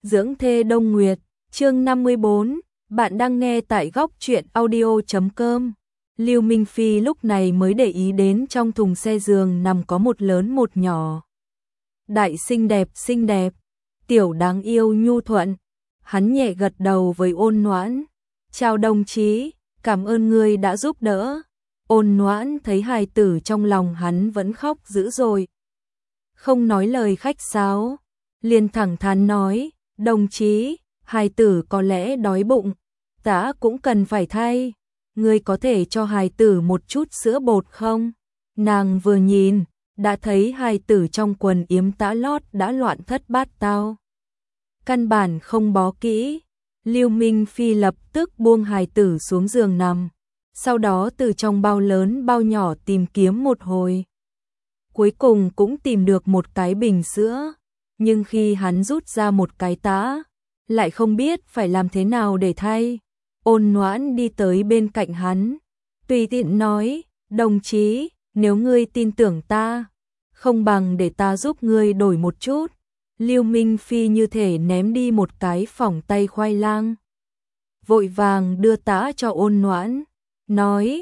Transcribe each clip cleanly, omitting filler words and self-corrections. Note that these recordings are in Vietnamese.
Dưỡng thê Đông Nguyệt, chương 54, bạn đang nghe tại góc truyện audio.com. Lưu Minh Phi lúc này mới để ý đến trong thùng xe giường nằm có một lớn một nhỏ. Đại xinh đẹp, tiểu đáng yêu nhu thuận. Hắn nhẹ gật đầu với Ôn Noãn. Chào đồng chí, cảm ơn ngươi đã giúp đỡ. Ôn Noãn thấy hài tử trong lòng hắn vẫn khóc dữ dội. Không nói lời khách sáo, liền thẳng thắn nói, đồng chí, hài tử có lẽ đói bụng, tã cũng cần phải thay. Ngươi có thể cho hài tử một chút sữa bột không? Nàng vừa nhìn, đã thấy hài tử trong quần yếm tã lót đã loạn thất bát tao. Căn bản không bó kỹ, Lưu Minh Phi lập tức buông hài tử xuống giường nằm, sau đó từ trong bao lớn bao nhỏ tìm kiếm một hồi. Cuối cùng cũng tìm được một cái bình sữa, nhưng khi hắn rút ra một cái tã, lại không biết phải làm thế nào để thay. Ôn Noãn đi tới bên cạnh hắn, tùy tiện nói, đồng chí, nếu ngươi tin tưởng ta, không bằng để ta giúp ngươi đổi một chút. Lưu Minh Phi như thể ném đi một cái phỏng tay khoai lang. Vội vàng đưa tã cho Ôn Noãn, nói,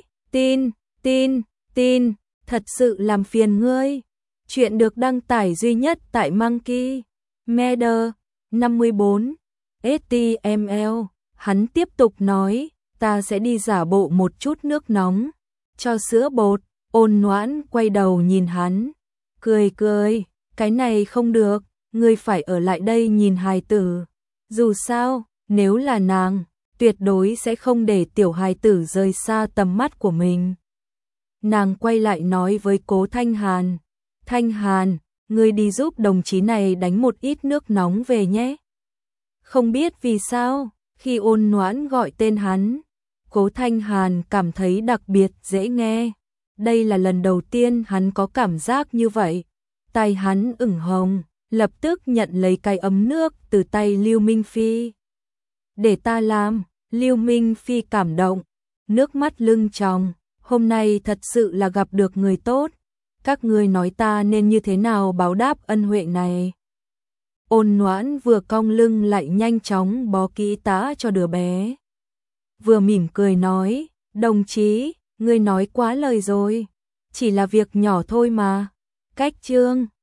tin, thật sự làm phiền ngươi. Chuyện được đăng tải duy nhất tại Monkey Media 54 HTML. Hắn tiếp tục nói, ta sẽ đi giả bộ một chút nước nóng cho sữa bột. Ôn Noãn quay đầu nhìn hắn, cười, cái này không được, ngươi phải ở lại đây nhìn hài tử. Dù sao, nếu là nàng, tuyệt đối sẽ không để tiểu hài tử rời xa tầm mắt của mình. Nàng quay lại nói với Cố Thanh Hàn, Thanh Hàn, ngươi đi giúp đồng chí này đánh một ít nước nóng về nhé. Không biết vì sao, khi Ôn Noãn gọi tên hắn, Cố Thanh Hàn cảm thấy đặc biệt dễ nghe. Đây là lần đầu tiên hắn có cảm giác như vậy. Tay hắn ửng hồng, lập tức nhận lấy cái ấm nước từ tay Lưu Minh Phi. Để ta làm. Lưu Minh Phi cảm động, nước mắt lưng tròng. Hôm nay thật sự là gặp được người tốt. Các ngươi nói ta nên như thế nào báo đáp ân huệ này? Ôn Noãn vừa cong lưng lại nhanh chóng bó kỹ tã cho đứa bé. Vừa mỉm cười nói, đồng chí, ngươi nói quá lời rồi. Chỉ là việc nhỏ thôi mà. Cách chương